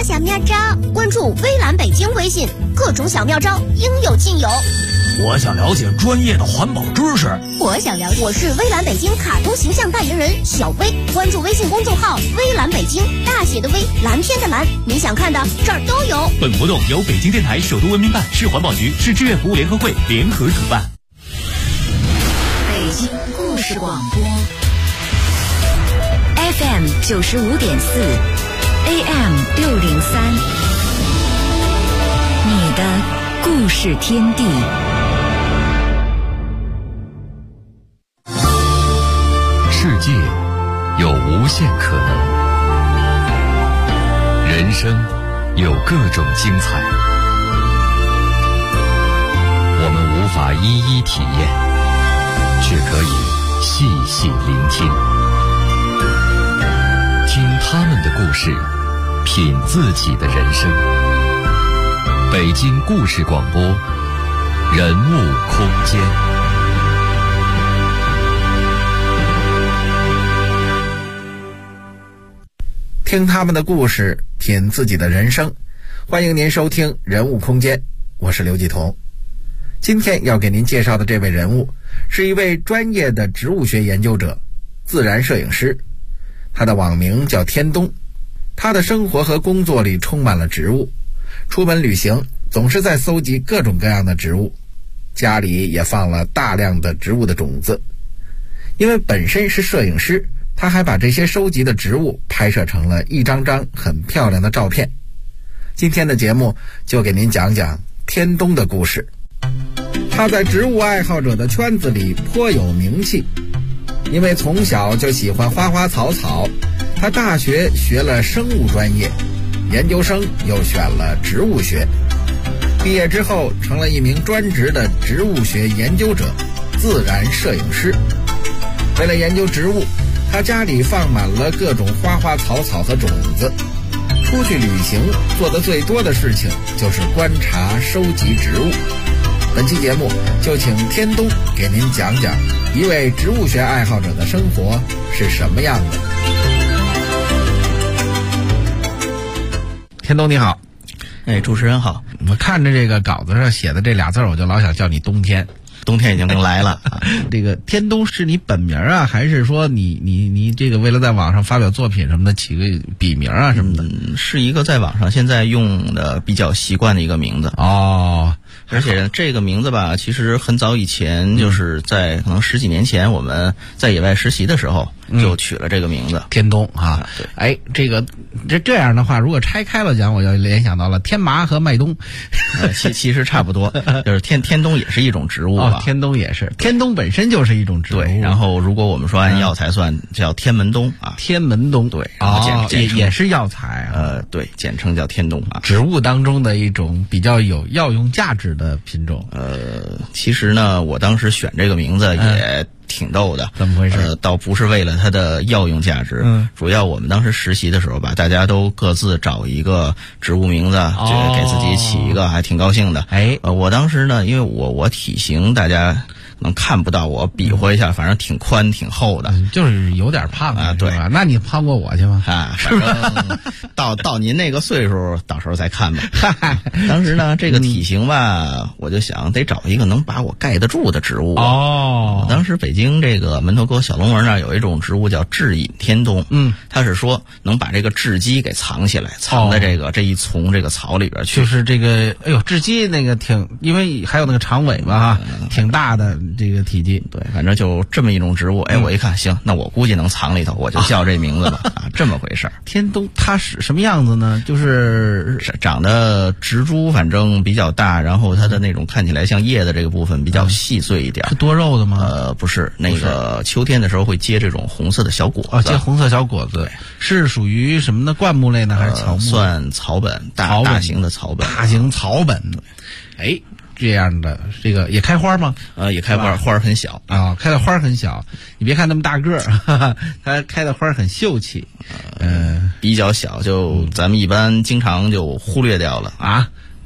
小妙招，关注微蓝北京微信，各种小妙招应有尽有。 我想了解专业的环保知识。 我想了解，我是微蓝北京卡通形象代言人小薇，关注微信公众号微蓝北京，大写的微，蓝天的蓝，你想看的这儿都有。 本活动由北京电台首都文明办、市环保局、市志愿服务联合会联合主办。 北京故事广播 FM 95.4 AM 603，你的故事天地。 世界有无限可能，人生有各种精彩，我们无法一一体验，却可以细细聆听，听他们的故事，品自己的人生。北京故事广播，人物空间。 听他们的故事，品自己的人生。欢迎您收听人物空间，我是刘继彤。今天要给您介绍的这位人物是一位专业的植物学研究者、自然摄影师，他的网名叫天东。他的生活和工作里充满了植物，出门旅行总是在搜集各种各样的植物，家里也放了大量的植物的种子。因为本身是摄影师，他还把这些收集的植物拍摄成了一张张很漂亮的照片。今天的节目就给您讲讲天东的故事。他在植物爱好者的圈子里颇有名气，因为从小就喜欢花花草草。他大学学了生物专业，研究生又选了植物学，毕业之后成了一名专职的植物学研究者、自然摄影师。为了研究植物，他家里放满了各种花花草草和种子。出去旅行做的最多的事情就是观察收集植物。本期节目就请天东给您讲讲一位植物学爱好者的生活是什么样的。天东你好。 主持人好。 我看着这个稿子上写的这俩字，我就老想叫你冬天。 冬天已经来了。 这个天东是你本名啊，还是说你这个为了在网上发表作品什么的起个笔名啊什么的？ 是一个在网上现在用的比较习惯的一个名字。 哦， 而且这个名字吧，其实很早以前，就是在可能10几年前，我们在野外实习的时候就取了这个名字， 天东啊。 对， 哎，这样的话，如果拆开了讲，我就联想到了天麻和麦冬。 其实差不多，就是天东也是一种植物吧。 天东也是，天东本身就是一种植物。 对，然后如果我们说按药材算，叫天门冬啊。 天门冬，对，也是药材啊。 对，简称叫天冬啊。 植物当中的一种比较有药用价值的品种。 其实呢，我当时选这个名字也挺逗的。 怎么回事？ 倒不是为了它的药用价值，主要我们当时实习的时候吧，大家都各自找一个植物名字，觉得给自己起一个，还挺高兴的。我当时呢，因为我体型大家能看不到，我比划一下，反正挺宽挺厚的， 就是有点胖啊。对吧？那你胖过我去吗？ 反正到您那个岁数，到时候再看吧。当时呢，这个体型吧，我就想得找一个能把我盖得住的植物。当时北京这个门头沟小龙门那儿有一种植物叫雉隐天冬，它是说能把这个雉鸡给藏起来，藏在这一丛这个草里边去。 就是这个，雉鸡那个因为还有那个长尾巴挺大的。这个体积。 对，反正就这么一种植物。我一看，行，那我估计能藏里头，我就叫这名字吧。这么回事儿。 天东它是什么样子呢？就是长得植株，反正比较大，然后它的那种看起来像叶的这个部分比较细碎一点。 是多肉的吗？ 不是，那个秋天的时候会结这种红色的小果子。 结红色小果子。是属于什么的灌木类呢？还是乔木？ 算草本，大型的草本。 大型草本。这样的这个也开花吗？ 也开花，花很小啊，开的花很小。你别看那么大个儿，它开的花很秀气。 比较小，就咱们一般经常就忽略掉了啊。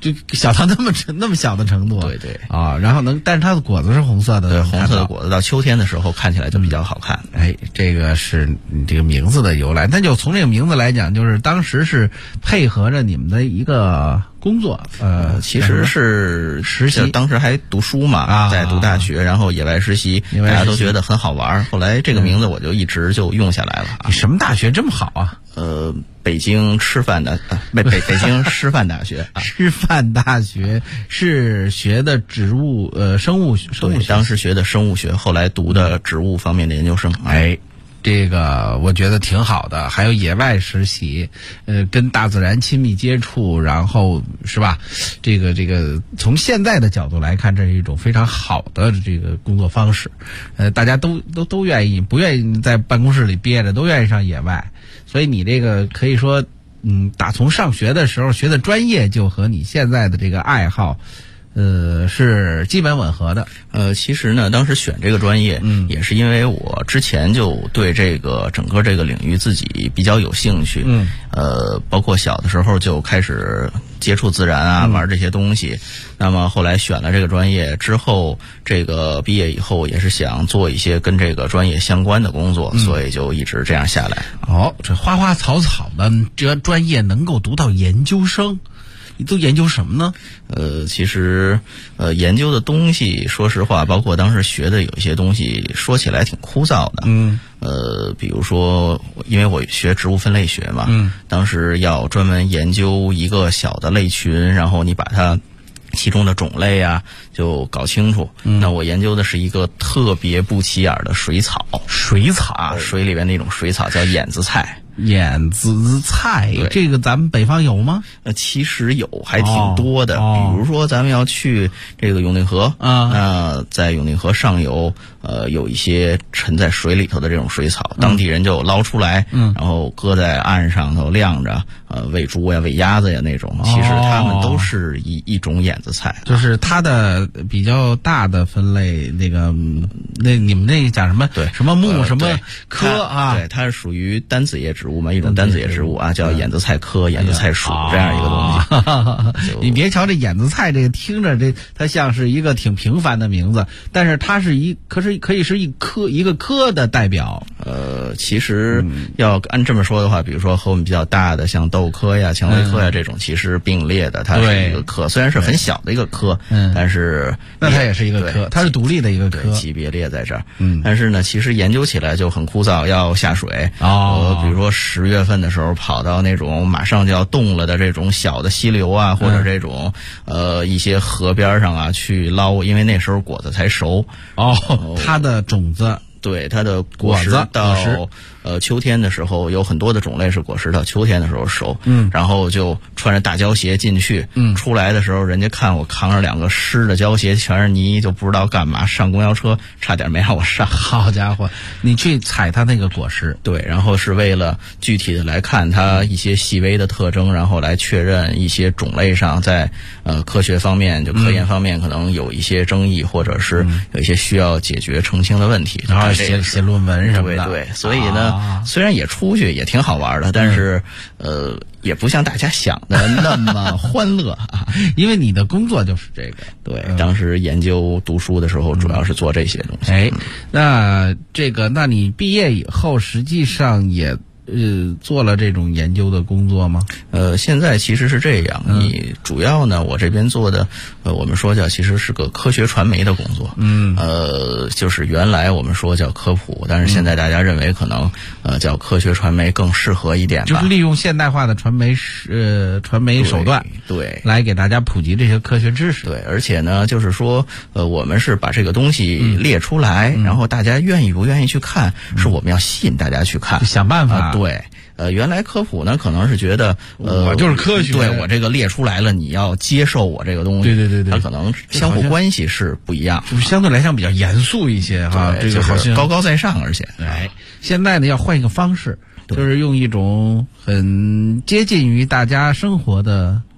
就小到那么小的程度。 对对啊，然后但是它的果子是红色的， 对，红色的果子到秋天的时候看起来就比较好看。 这个是这个名字的由来。那就从这个名字来讲，就是当时是配合着你们的一个工作， 其实是实习， 当时还读书嘛，在读大学，然后野外实习，大家都觉得很好玩。后来这个名字我就一直就用下来了。 你什么大学这么好啊？ 北京师范的北京师范大学啊。 师范大学是学的生物学， 当时学的生物学，后来读的植物方面的研究生。 这个我觉得挺好的，还有野外实习，跟大自然亲密接触，然后是吧？这个从现在的角度来看，这是一种非常好的这个工作方式。大家都愿意，不愿意在办公室里憋着，都愿意上野外。所以你这个可以说，打从上学的时候学的专业就和你现在的这个爱好。是基本吻合的。 其实呢，当时选这个专业，也是因为我之前就对这个整个这个领域自己比较有兴趣。包括小的时候就开始接触自然啊，玩这些东西。那么后来选了这个专业之后，这个毕业以后也是想做一些跟这个专业相关的工作，所以就一直这样下来。 这花花草草的这专业能够读到研究生。你都研究什么呢？ 其实研究的东西，说实话，包括当时学的有一些东西，说起来挺枯燥的。比如说，因为我学植物分类学嘛，当时要专门研究一个小的类群，然后你把它其中的种类啊就搞清楚。那我研究的是一个特别不起眼的水草，水里边那种水草叫眼子菜。 眼子菜，这个咱们北方有吗？ 其实有，还挺多的。比如说，咱们要去这个永定河在永定河上游，有一些沉在水里头的这种水草，当地人就捞出来，然后搁在岸上头晾着，喂猪呀、喂鸭子呀那种。其实它们都是一种眼子菜， 就是它的比较大的分类。那你们那讲什么？ 对， 什么木什么科啊？ 对，它是属于单子叶植物嘛，一种单子叶植物啊，叫眼子菜科、眼子菜属这样一个东西。 你别瞧这眼子菜，这个听着它像是一个挺平凡的名字，但是它是可以是一个科的代表。 其实要按这么说的话，比如说和我们比较大的像豆科呀、蔷薇科呀这种，其实并列的，它是一个科，虽然是很小的一个科，但是那它也是一个科，它是独立的一个科， 级别列在这儿。但是呢，其实研究起来就很枯燥，要下水。比如说10月份的时候，跑到那种马上就要冻了的这种小的溪流啊，或者这种一些河边上啊去捞，因为那时候果子才熟。 它的种子。 对，它的果实到秋天的时候，有很多的种类是果实到秋天的时候熟。然后就穿着大胶鞋进去，出来的时候，人家看我扛着2个湿的胶鞋，全是泥，就不知道干嘛。上公交车差点没让我上。 好家伙，你去采它那个果实， 对，然后是为了具体的来看它一些细微的特征，然后来确认一些种类上在科学方面就科研方面可能有一些争议，或者是有一些需要解决澄清的问题。 然后写论文什么的。 对，所以呢，虽然也出去也挺好玩的，但是也不像大家想的那么欢乐啊。 因为你的工作就是这个。 对，当时研究读书的时候，主要是做这些东西。 那你毕业以后，实际上也做了这种研究的工作吗？ 现在其实是这样，你主要呢，我这边做的，我们说其实是个科学传媒的工作。就是原来我们说叫科普，但是现在大家认为可能叫科学传媒更适合一点吧。 就是利用现代化的传媒手段， 对， 来给大家普及这些科学知识。 对，而且呢，就是说，我们是把这个东西列出来，然后大家愿意不愿意去看，是我们要吸引大家去看， 想办法。 对，原来科普呢可能是觉得我就是科学， 对，我这个列出来了，你要接受我这个东西。 对， 它可能相互关系是不一样， 就是相对来讲比较严肃一些哈，这个好像高高在上，而且现在呢要换一个方式，就是用一种很接近于大家生活的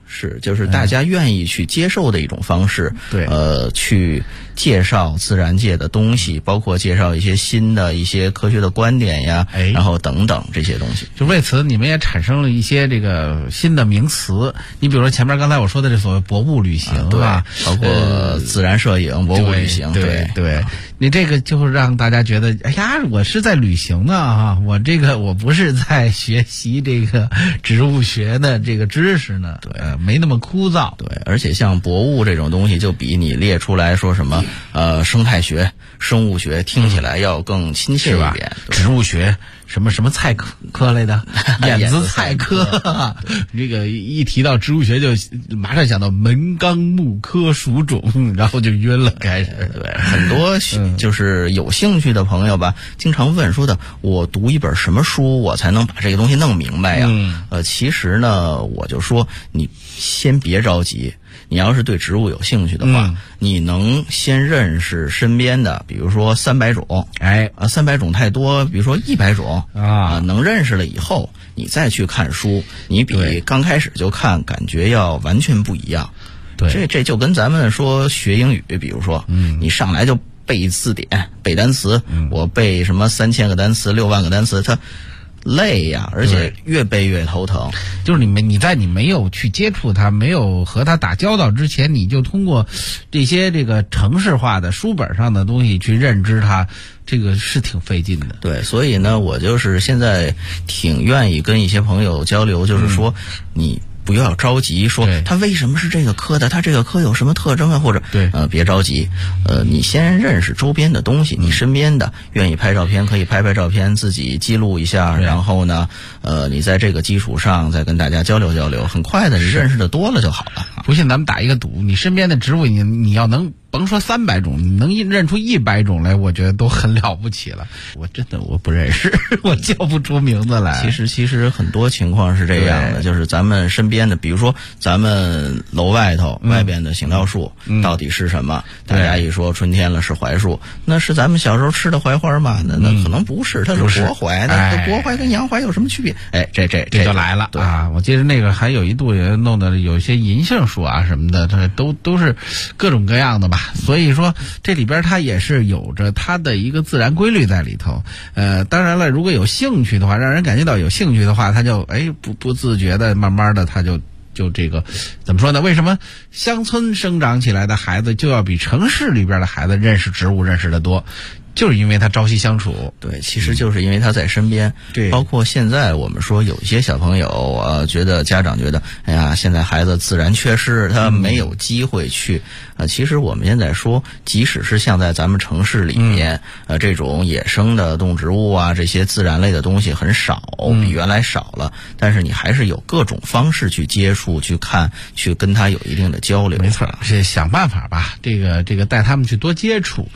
是，就是大家愿意去接受的一种方式。 对， 去介绍自然界的东西，包括介绍一些新的一些科学的观点呀，然后等等这些东西。 就为此，你们也产生了一些这个新的名词。你比如说前面刚才我说的这所谓博物旅行， 对吧？ 包括自然摄影、博物旅行， 对。你这个就让大家觉得，哎呀，我是在旅行呢啊！我不是在学习这个植物学的这个知识呢，对，没那么枯燥。 对，而且像博物这种东西，就比你列出来说什么生态学、生物学，听起来要更亲切一点。 植物学。什么菜科类的，眼子菜科，这个一提到植物学就马上想到门纲目科属种，然后就晕了。开始对很多就是有兴趣的朋友吧，经常问说的，我读一本什么书我才能把这个东西弄明白呀？其实呢，我就说你先别着急。你要是对植物有兴趣的话，你能先认识身边的，比如说300种，300种太多，比如说100种能认识了以后，你再去看书，你比刚开始就看感觉要完全不一样。 对， 这就跟咱们说学英语，比如说，你上来就背字典、背单词，我背什么3000个单词、6万个单词，它累呀，而且越背越头疼。 就是你在你没有去接触它，没有和它打交道之前，你就通过这些这个程式化的书本上的东西去认知它，这个是挺费劲的。 对，所以呢，我就是现在挺愿意跟一些朋友交流，就是说你不要着急说它为什么是这个科的，它这个科有什么特征啊，或者别着急，你先认识周边的东西，你身边的愿意拍照片可以拍照片，自己记录一下，然后呢，你在这个基础上再跟大家交流交流，很快的你认识的多了就好了。 不信咱们打一个赌，你身边的植物你要能甭说300种，你能认出100种来，我觉得都很了不起了。我真的我不认识，我叫不出名字来。 其实很多情况是这样的，就是咱们身边的，比如说咱们楼外头外边的行道树到底是什么？大家一说春天了是槐树，那是咱们小时候吃的槐花吗？那可能不是，它是国槐。那国槐跟洋槐有什么区别？这就来了啊！我记得那个还有一度也弄的有一些银杏树啊什么的，它都是各种各样的吧。所以说这里边它也是有着它的一个自然规律在里头。当然了，如果有兴趣的话，让人感觉到有兴趣的话，他就不自觉的慢慢的他就这个怎么说呢？为什么乡村生长起来的孩子就要比城市里边的孩子认识植物认识的多？就是因为他朝夕相处。 对，其实就是因为他在身边。 对， 包括现在我们说有一些小朋友觉得家长觉得，哎呀，现在孩子自然缺失，他没有机会去。其实我们现在说，即使是像在咱们城市里面，这种野生的动植物啊，这些自然类的东西很少，比原来少了。但是你还是有各种方式去接触、去看、去跟他有一定的交流。 没错，是想办法吧。这个带他们去多接触，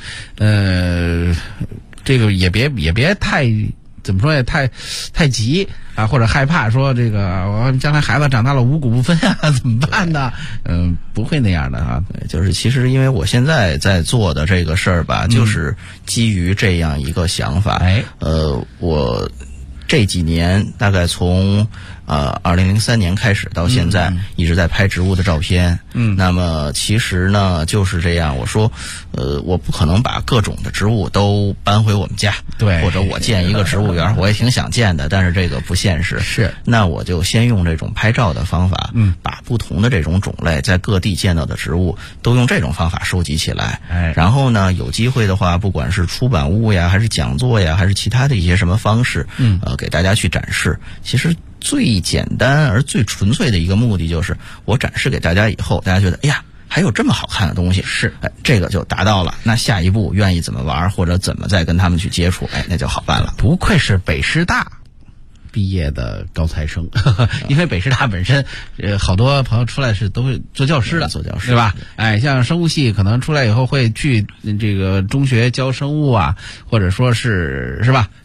这个也别太怎么说也太急啊，或者害怕说这个我将来孩子长大了五谷不分啊，怎么办呢？不会那样的啊。 对，就是其实因为我现在在做的这个事儿吧，就是基于这样一个想法。我这几年大概从2003年开始到现在，一直在拍植物的照片。那么其实呢就是这样，我说我不可能把各种的植物都搬回我们家， 对， 或者我建一个植物园，我也挺想建的，但是这个不现实。 是， 那我就先用这种拍照的方法，把不同的这种种类在各地见到的植物都用这种方法收集起来。然后呢，有机会的话，不管是出版物呀，还是讲座呀，还是其他的一些什么方式，给大家去展示。其实最简单而最纯粹的一个目的就是我展示给大家以后，大家觉得哎呀还有这么好看的东西，是这个就达到了。那下一步愿意怎么玩或者怎么再跟他们去接触，那就好办了。 不愧是北师大毕业的高材生，因为北师大本身好多朋友出来是都会做教师的，对吧？像生物系可能出来以后会去这个中学教生物啊，或者说是吧？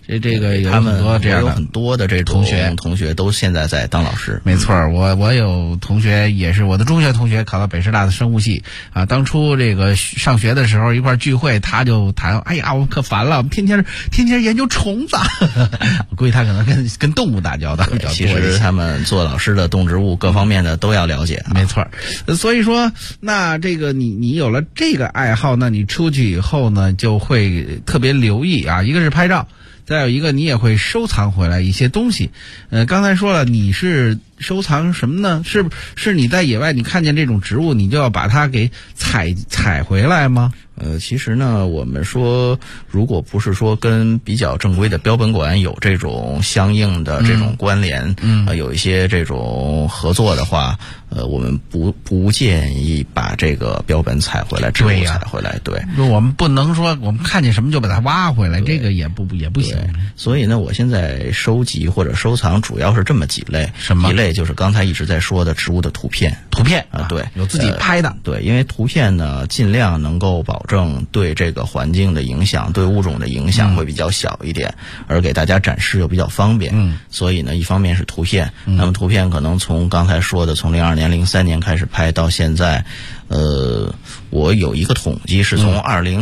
这个有他们很多这样的有很多的这种同学都现在在当老师。 没错，我有同学也是我的中学同学，考到北师大的生物系啊。当初这个上学的时候一块聚会，他就谈，哎呀，我可烦了，天天研究虫子。我估计他可能跟动物打交道比较多。 其实他们做老师的动植物各方面的都要了解。 没错，所以说那这个你有了这个爱好，那你出去以后呢，就会特别留意啊，一个是拍照。再有一个，你也会收藏回来一些东西。刚才说了，你是收藏什么呢？是你在野外你看见这种植物，你就要把它给采回来吗？ 其实呢，我们说，如果不是说跟比较正规的标本馆有这种相应的这种关联，有一些这种合作的话，我们不建议把这个标本采回来，植物采回来。对， 我们不能说我们看见什么就把它挖回来，这个也不行。 所以呢，我现在收集或者收藏主要是这么几类。 什么？ 一类就是刚才一直在说的植物的图片啊，对， 有自己拍的。 对，因为图片呢，尽量能够保证对这个环境的影响、对物种的影响会比较小一点，而给大家展示又比较方便。所以呢，一方面是图片，那么图片可能从刚才说的从02年、03年开始拍到现在，我有一个统计是从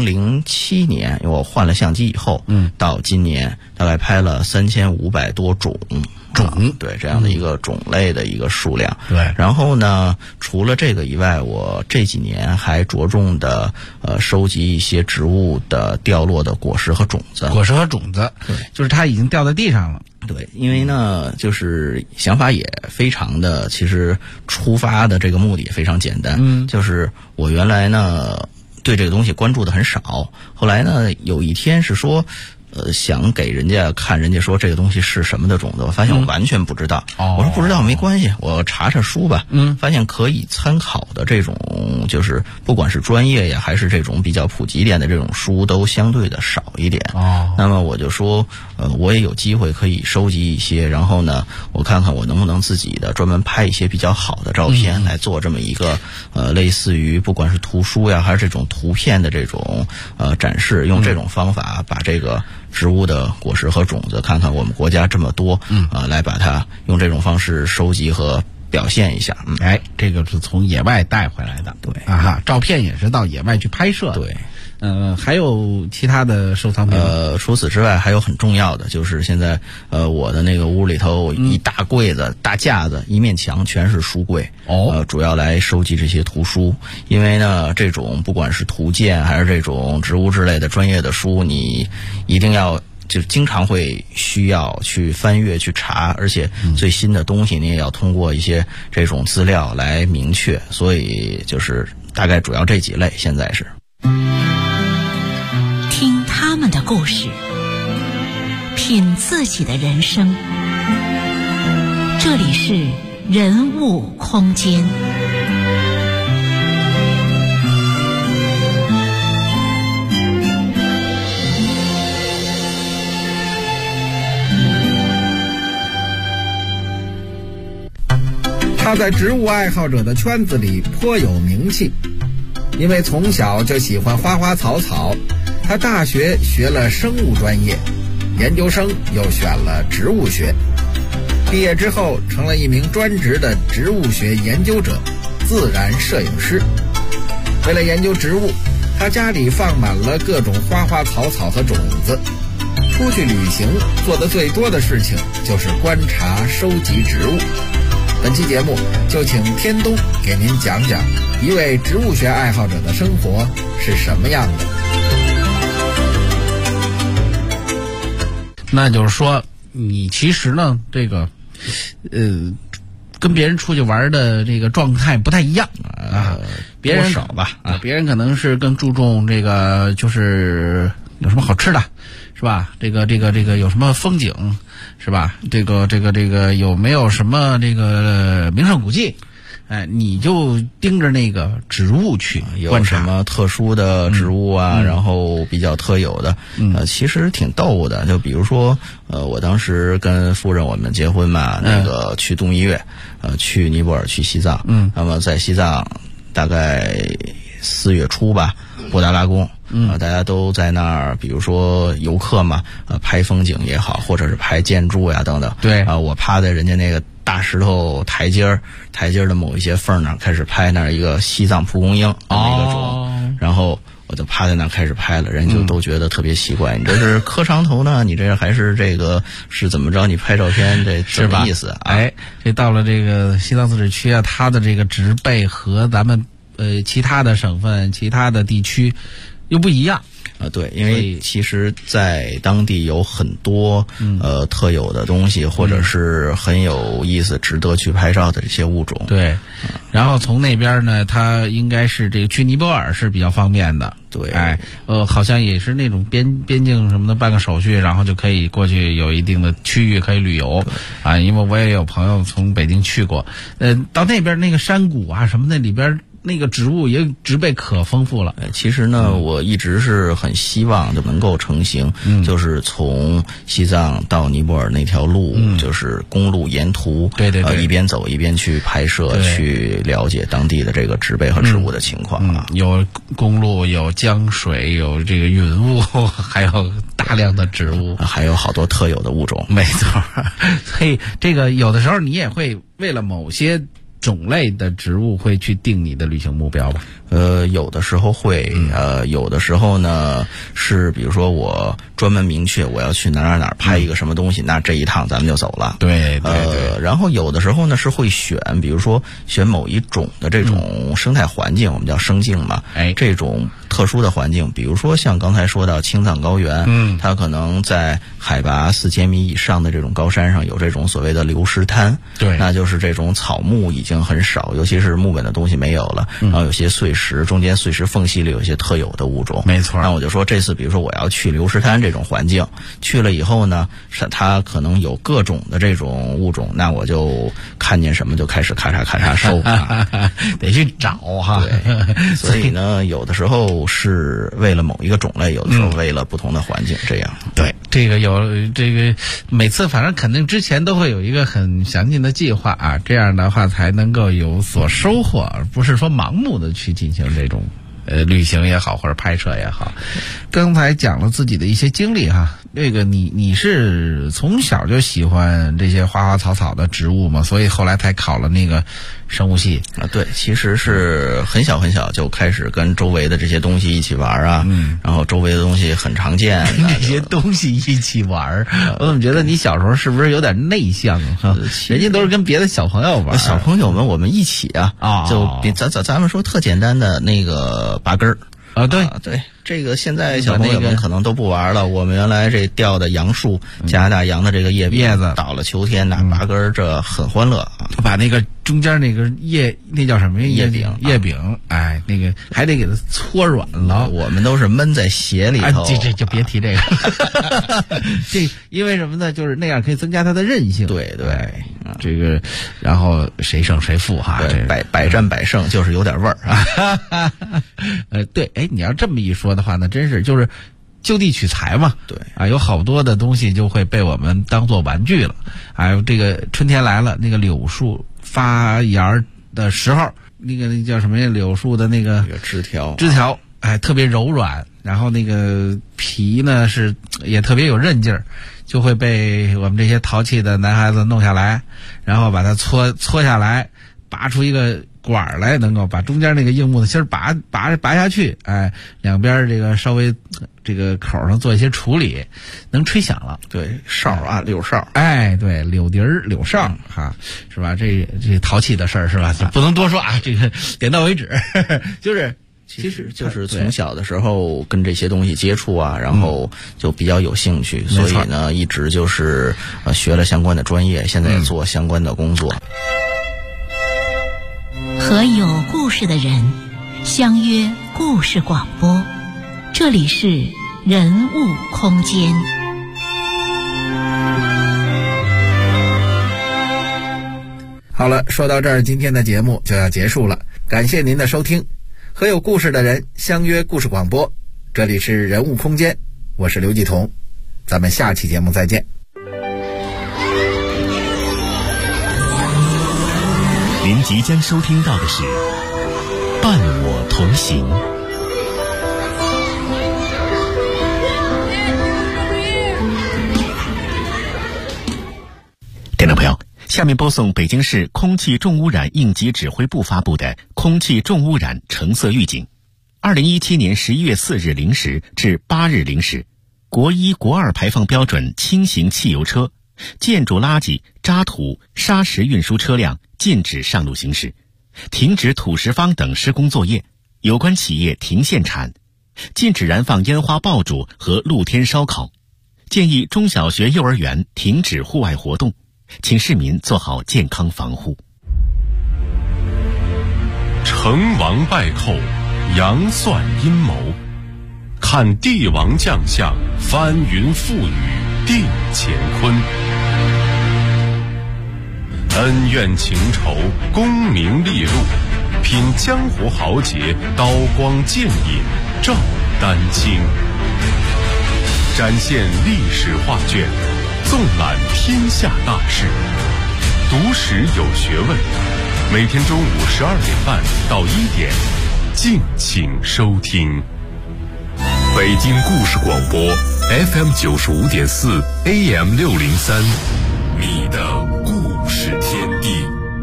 2007年，因为我换了相机以后，到今年大概拍了3500多种。对，这样的一个种类的一个数量。 对， 然后呢，除了这个以外，我这几年还着重的收集一些植物的掉落的果实和种子。 对，就是它已经掉在地上了。 对，因为呢，就是想法也非常的，其实出发的这个目的也非常简单。就是我原来呢对这个东西关注的很少，后来呢有一天是说。想给人家看，人家说这个东西是什么的种子，我发现我完全不知道。我说不知道没关系，我查查书吧。发现可以参考的这种，就是不管是专业呀，还是这种比较普及一点的这种书，都相对的少一点。那么我就说，我也有机会可以收集一些，然后呢，我看看我能不能自己的专门拍一些比较好的照片，来做这么一个类似于不管是图书呀，还是这种图片的这种展示，用这种方法把这个植物的果实和种子，看看我们国家这么多，来把它用这种方式收集和表现一下。 这个是从野外带回来的。 对照片也是到野外去拍摄的。 对。 还有其他的收藏品吗？ 除此之外还有很重要的，就是现在我的那个屋里头一大柜子、大架子，一面墙全是书柜。主要来收集这些图书。因为呢，这种不管是图鉴还是这种植物之类的专业的书，你一定要就经常会需要去翻阅去查，而且最新的东西你也要通过一些这种资料来明确。所以就是大概主要这几类现在是。 听他们的故事，品自己的人生。这里是人物空间。 他在植物爱好者的圈子里颇有名气，因为从小就喜欢花花草草。他大学学了生物专业，研究生又选了植物学，毕业之后成了一名专职的植物学研究者、自然摄影师。为了研究植物，他家里放满了各种花花草草和种子。出去旅行做的最多的事情就是观察、收集植物。本期节目就请天东给您讲讲一位植物学爱好者的生活是什么样的。 那就是说，你其实呢，这个，跟别人出去玩的这个状态不太一样啊。别人少吧别人可能是更注重这个，就是有什么好吃的，是吧？这个有什么风景，是吧？这个有没有什么这个名胜古迹？你就盯着那个植物去观察， 有什么特殊的植物啊，然后比较特有的，其实挺逗的。就比如说，我当时跟夫人我们结婚嘛，那个去度蜜月，去尼泊尔，去西藏，那么在西藏大概4月初吧，布达拉宫， 大家都在那儿，比如说游客嘛，拍风景也好，或者是拍建筑呀等等。 对我趴在人家那个大石头台阶的某一些缝那儿开始拍那儿一个西藏蒲公英那么一个种，然后我就趴在那儿开始拍了，人就都觉得特别奇怪，你这是磕长头呢？你这还是这个是怎么着？你拍照片这什么意思啊？ 哎，这到了这个西藏自治区啊，它的这个植被和咱们其他的省份、其他的地区又不一样。 对，因为其实在当地有很多特有的东西，或者是很有意思、值得去拍照的这些物种。 对，然后从那边呢，它应该是这个去尼泊尔是比较方便的。 对， 好像也是那种边境什么的办个手续，然后就可以过去，有一定的区域可以旅游啊。因为我也有朋友从北京去过，到那边那个山谷啊什么的里边。那个植物也植被可丰富了。 其实呢，我一直是很希望就能够成行，就是从西藏到尼泊尔那条路，就是公路沿途， 对， 一边走一边去拍摄，去了解当地的这个植被和植物的情况啊。 有公路，有江水，有这个云雾，还有大量的植物， 还有好多特有的物种。 没错，所以这个有的时候你也会为了某些种类的植物会去定你的旅行目标吧？ 有的时候会，有的时候呢是比如说我专门明确我要去哪儿拍一个什么东西，那这一趟咱们就走了。 对， 然后有的时候呢是会选，比如说选某一种的这种生态环境，我们叫生境嘛。这种特殊的环境，比如说像刚才说到青藏高原，它可能在海拔4000米以上的这种高山上有这种所谓的流石滩， 对， 那就是这种草木已经很少，尤其是木本的东西没有了，然后有些碎石，中间碎石缝隙里有一些特有的物种。 没错。 那我就说这次比如说我要去流石滩这种环境，去了以后呢，它可能有各种的这种物种，那我就看见什么就开始咔嚓收得去找哈。 对，所以呢有的时候是为了某一个种类，有的时候为了不同的环境，这样。 对，这个有这个每次反正肯定之前都会有一个很详尽的计划啊，这样的话才能够有所收获，而不是说盲目的去进行这种旅行也好或者拍摄也好。刚才讲了自己的一些经历哈，这个你是从小就喜欢这些花花草草的植物吗？所以后来才考了那个生物系啊？对，其实是很小就开始跟周围的这些东西一起玩啊，然后周围的东西很常见， 这些东西一起玩。我怎么觉得你小时候是不是有点内向啊？人家都是跟别的小朋友玩， 小朋友们我们一起啊，就咱们说特简单的那个拔根儿。对，这个现在小朋友们可能都不玩了。我们原来这吊的杨树，加拿大杨的这个叶子，到了秋天拿拔根，这很欢乐啊。 把那个中间那个那叫什么叶柄， 哎，那个还得给它搓软了。 我们都是闷在鞋里头。 这就别提这个。这因为什么呢？就是那样可以增加它的韧性。 对， 这个然后谁胜谁负哈。 对，百战百胜就是有点味儿啊。 对，你要这么一说的话呢，真是就是就地取材嘛。 对啊，有好多的东西就会被我们当做玩具了。还有这个春天来了，那个柳树发芽的时候，那叫什么呀？柳树的那个枝条， 特别柔软，然后那个皮呢也特别有韧劲儿，就会被我们这些淘气的男孩子弄下来，然后把它搓下来，拔出一个管来，能够把中间那个硬木的芯儿拔下去，两边这个稍微这个口上做一些处理，能吹响了。 对，哨啊，柳哨。 对，柳笛儿、柳哨哈，是吧？这淘气的事儿是吧？不能多说啊，这个点到为止。 其实就是从小的时候跟这些东西接触啊，然后就比较有兴趣，所以呢，一直就是学了相关的专业，现在也做相关的工作。 和有故事的人相约故事广播，这里是人物空间。 好了，说到这儿，今天的节目就要结束了，感谢您的收听。和有故事的人相约故事广播，这里是人物空间，我是刘继彤，咱们下期节目再见。 您即将收听到的是伴我同行。 听众朋友，下面播送北京市空气重污染应急指挥部发布的空气重污染橙色预警。2017年11月4日0时至8日0时，国1、国2排放标准轻型汽油车、建筑垃圾、渣土、砂石运输车辆禁止上路行驶，停止土石方等施工作业，有关企业停限产，禁止燃放烟花爆竹和露天烧烤，建议中小学、幼儿园停止户外活动，请市民做好健康防护。 成王败寇，杨算阴谋，看帝王将相，翻云覆雨定乾坤。恩怨情仇，功名利禄，品江湖豪杰，刀光剑影照丹青。展现历史画卷，纵览天下大事，读史有学问。每天中午12点半到1点，敬请收听。北京故事广播 FM 95.4 AM 603，你的故事天地。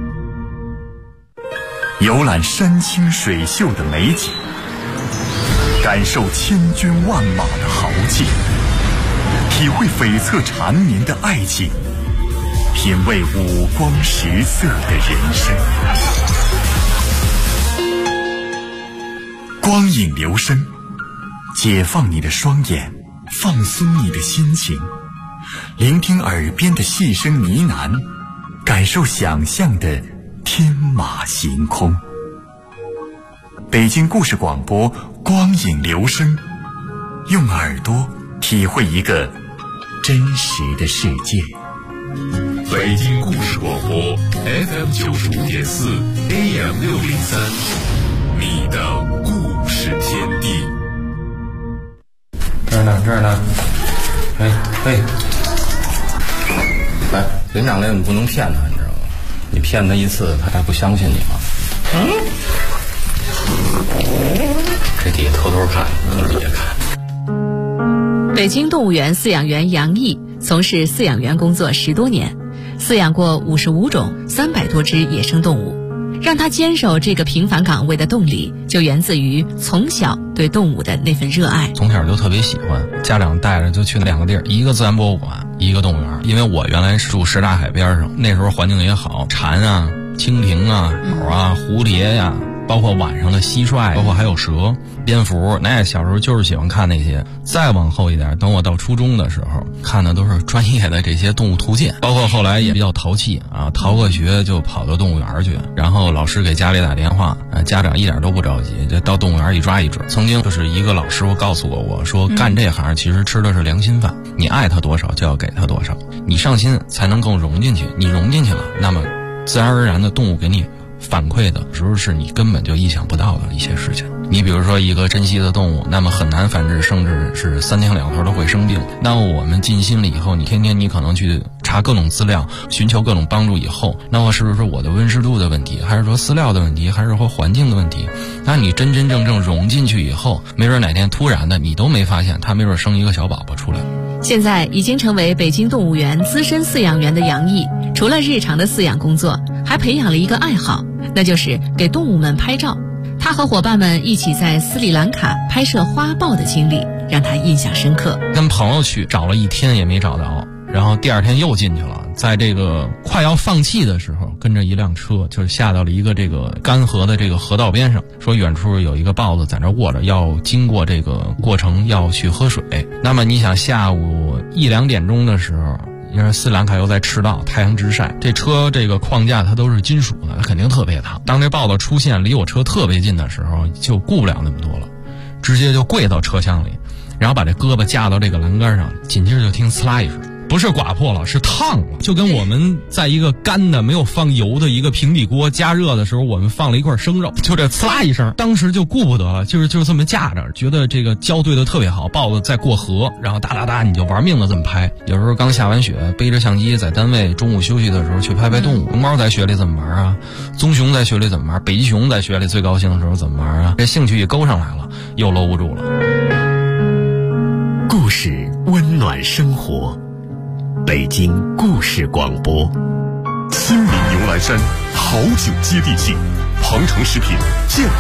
游览山清水秀的美景，感受千军万马的豪气，体会悱恻缠绵的爱情，品味五光十色的人生。光影留声，解放你的双眼，放松你的心情，聆听耳边的细声呢喃，感受想象的天马行空。北京故事广播，光影留声，用耳朵体会一个真实的世界。 北京故事广播 FM 95.4 AM 603，你的故事天地。 这儿呢，来，连长来，你不能骗他，你知道吗？你骗他一次，他还不相信你吗？这底下偷偷看，你也看。 北京动物园饲养员杨毅从事饲养员工作10多年，饲养过55种300多只野生动物。让他坚守这个平凡岗位的动力，就源自于从小对动物的那份热爱。 从小就特别喜欢，家长带着就去2个地儿，一个自然博物馆，一个动物园。因为我原来是住什刹海边上，那时候环境也好，蝉啊、蜻蜓啊、鸟啊、蝴蝶呀，包括晚上的蟋蟀，包括还有蛇、蝙蝠，那小时候就是喜欢看那些。再往后一点，等我到初中的时候，看的都是专业的这些动物图鉴，包括后来也比较淘气啊，逃个学就跑到动物园去，然后老师给家里打电话，家长一点都不着急，就到动物园一抓一只。曾经就是一个老师傅告诉过我说，干这行其实吃的是良心饭，你爱他多少就要给他多少，你上心才能更融进去，你融进去了，那么自然而然的动物给你反馈的时候是你根本就意想不到的一些事情。你比如说一个珍稀的动物，那么很难繁殖，甚至是3天2头都会生病。那我们尽心了以后，你天天你可能去查各种资料，寻求各种帮助以后，那么是不是我的温湿度的问题，还是说饲料的问题，还是说环境的问题？那你真真正正融进去以后，没准哪天突然的你都没发现，它没准生一个小宝宝出来。 现在已经成为北京动物园资深饲养员的杨毅，除了日常的饲养工作，还培养了一个爱好，那就是给动物们拍照。他和伙伴们一起在斯里兰卡拍摄花豹的经历让他印象深刻。 跟朋友去找了1天也没找到，然后第2天又进去了，在这个快要放弃的时候，跟着一辆车就下到了一个这个干涸的这个河道边上，说远处有一个豹子在那卧着，要经过这个过程要去喝水。那么你想下午1、2点钟的时候，因为斯里兰卡又在赤道，太阳直晒，这车这个框架它都是金属的，它肯定特别烫。当这豹子出现离我车特别近的时候，就顾不了那么多了，直接就跪到车厢里，然后把这胳膊架到这个栏杆上，紧接着就听呲啦一声，不是刮破了，是烫了，就跟我们在一个干的没有放油的一个平底锅加热的时候，我们放了一块生肉，就这呲啦一声，当时就顾不得了，就是这么架着，觉得这个胶对的特别好，豹子在过河，然后哒哒哒你就玩命的这么拍。有时候刚下完雪，背着相机在单位中午休息的时候去拍拍动物。熊猫在雪里怎么玩啊？棕熊在雪里怎么玩？北极熊在雪里最高兴的时候怎么玩啊？这兴趣也勾上来了，又搂不住了。 故事温暖生活， 北京故事广播。 亲民牛栏山，好酒接地气，鹏城食品健